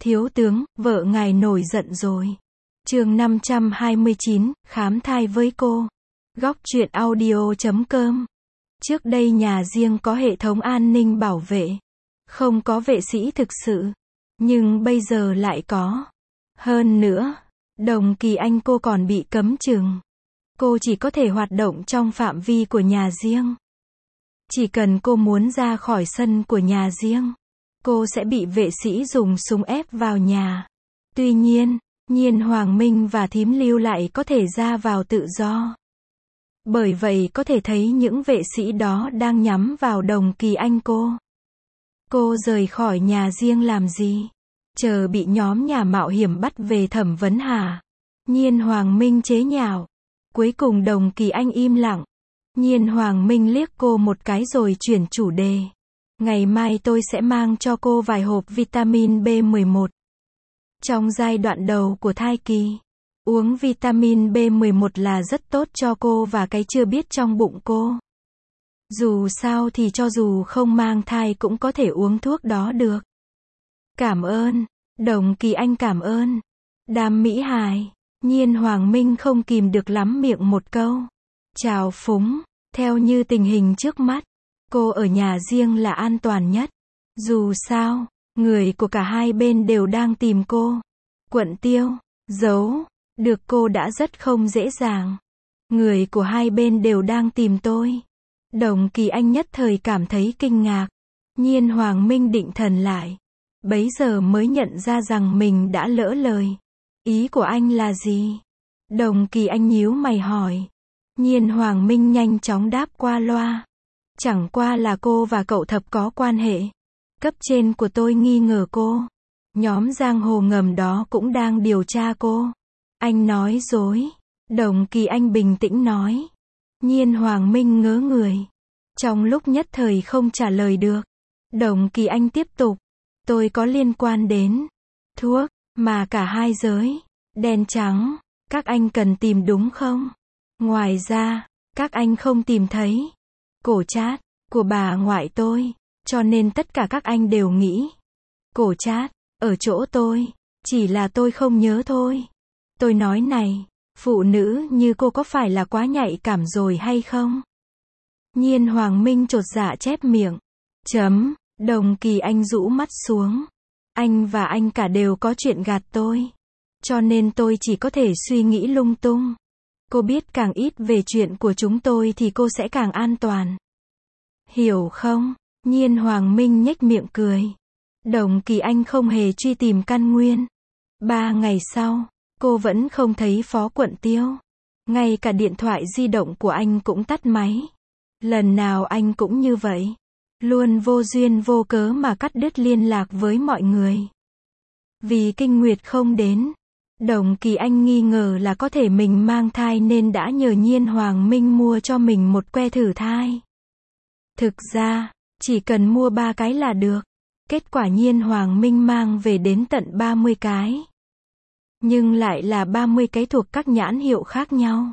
Thiếu tướng, vợ ngài nổi giận rồi. Chương 529, khám thai với cô. Góc truyện audio.com. Trước đây nhà riêng có hệ thống an ninh bảo vệ, không có vệ sĩ thực sự, nhưng bây giờ lại có. Hơn nữa, Đồng Kỳ Anh cô còn bị cấm chừng. Cô chỉ có thể hoạt động trong phạm vi của nhà riêng. Chỉ cần cô muốn ra khỏi sân của nhà riêng, cô sẽ bị vệ sĩ dùng súng ép vào nhà. Tuy nhiên, Nhiên Hoàng Minh và Thím Lưu lại có thể ra vào tự do. Bởi vậy có thể thấy những vệ sĩ đó đang nhắm vào Đồng Kỳ Anh cô. Cô rời khỏi nhà riêng làm gì? Chờ bị nhóm nhà mạo hiểm bắt về thẩm vấn hả? Nhiên Hoàng Minh chế nhạo. Cuối cùng Đồng Kỳ Anh im lặng. Nhiên Hoàng Minh liếc cô một cái rồi chuyển chủ đề. Ngày mai tôi sẽ mang cho cô vài hộp vitamin B11. Trong giai đoạn đầu của thai kỳ, uống vitamin B11 là rất tốt cho cô và cái chưa biết trong bụng cô. Dù sao thì cho dù không mang thai cũng có thể uống thuốc đó được. Cảm ơn. Đồng Kỳ Anh cảm ơn. Đàm Mỹ Hài. Nhiên Hoàng Minh không kìm được lắm miệng một câu. Chào phúng. Theo như tình hình trước mắt, cô ở nhà riêng là an toàn nhất. Dù sao, người của cả hai bên đều đang tìm cô. Quận Tiêu, giấu được cô đã rất không dễ dàng. Người của hai bên đều đang tìm tôi. Đồng Kỳ Anh nhất thời cảm thấy kinh ngạc. Nhiên Hoàng Minh định thần lại. Bấy giờ mới nhận ra rằng mình đã lỡ lời. Ý của anh là gì? Đồng Kỳ Anh nhíu mày hỏi. Nhiên Hoàng Minh nhanh chóng đáp qua loa. Chẳng qua là cô và cậu Thập có quan hệ. Cấp trên của tôi nghi ngờ cô. Nhóm giang hồ ngầm đó cũng đang điều tra cô. Anh nói dối. Đồng Kỳ Anh bình tĩnh nói. Nhiên Hoàng Minh ngớ người. Trong lúc nhất thời không trả lời được. Đồng Kỳ Anh tiếp tục. Tôi có liên quan đến thuốc mà cả hai giới đen trắng các anh cần tìm đúng không? Ngoài ra, các anh không tìm thấy cổ trát của bà ngoại tôi, cho nên tất cả các anh đều nghĩ cổ trát ở chỗ tôi, chỉ là tôi không nhớ thôi. Tôi nói này, phụ nữ như cô có phải là quá nhạy cảm rồi hay không? Nhiên Hoàng Minh chột dạ chép miệng. Đồng Kỳ Anh rũ mắt xuống. Anh và anh cả đều có chuyện gạt tôi. Cho nên tôi chỉ có thể suy nghĩ lung tung. Cô biết càng ít về chuyện của chúng tôi thì cô sẽ càng an toàn. Hiểu không? Nhiên Hoàng Minh nhếch miệng cười. Đồng Kỳ Anh không hề truy tìm căn nguyên. 3 ngày sau, cô vẫn không thấy Phó Quận Tiêu. Ngay cả điện thoại di động của anh cũng tắt máy. Lần nào anh cũng như vậy. Luôn vô duyên vô cớ mà cắt đứt liên lạc với mọi người. Vì kinh nguyệt không đến, Đồng Kỳ Anh nghi ngờ là có thể mình mang thai nên đã nhờ Nhiên Hoàng Minh mua cho mình một que thử thai. Thực ra, chỉ cần mua 3 cái là được. Kết quả Nhiên Hoàng Minh mang về đến tận 30 cái. Nhưng lại là 30 cái thuộc các nhãn hiệu khác nhau.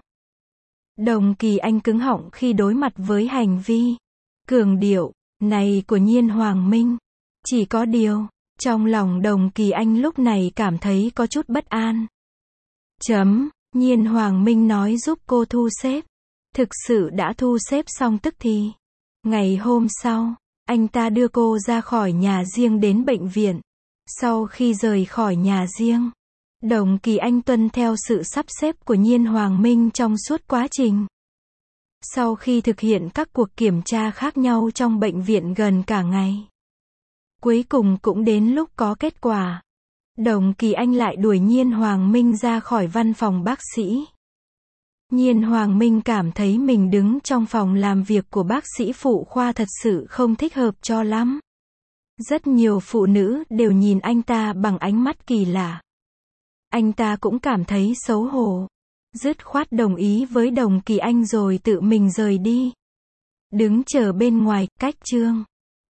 Đồng Kỳ Anh cứng họng khi đối mặt với hành vi cường điệu này của Nhiên Hoàng Minh. Chỉ có điều, trong lòng Đồng Kỳ Anh lúc này cảm thấy có chút bất an. Nhiên Hoàng Minh nói giúp cô thu xếp. Thực sự đã thu xếp xong tức thì. Ngày hôm sau, anh ta đưa cô ra khỏi nhà riêng đến bệnh viện. Sau khi rời khỏi nhà riêng, Đồng Kỳ Anh tuân theo sự sắp xếp của Nhiên Hoàng Minh trong suốt quá trình. Sau khi thực hiện các cuộc kiểm tra khác nhau trong bệnh viện gần cả ngày, cuối cùng cũng đến lúc có kết quả. Đồng Kỳ Anh lại đuổi Nhiên Hoàng Minh ra khỏi văn phòng bác sĩ. Nhiên Hoàng Minh cảm thấy mình đứng trong phòng làm việc của bác sĩ phụ khoa thật sự không thích hợp cho lắm. Rất nhiều phụ nữ đều nhìn anh ta bằng ánh mắt kỳ lạ. Anh ta cũng cảm thấy xấu hổ. Dứt khoát đồng ý với Đồng Kỳ Anh rồi tự mình rời đi. Đứng chờ bên ngoài, cách chương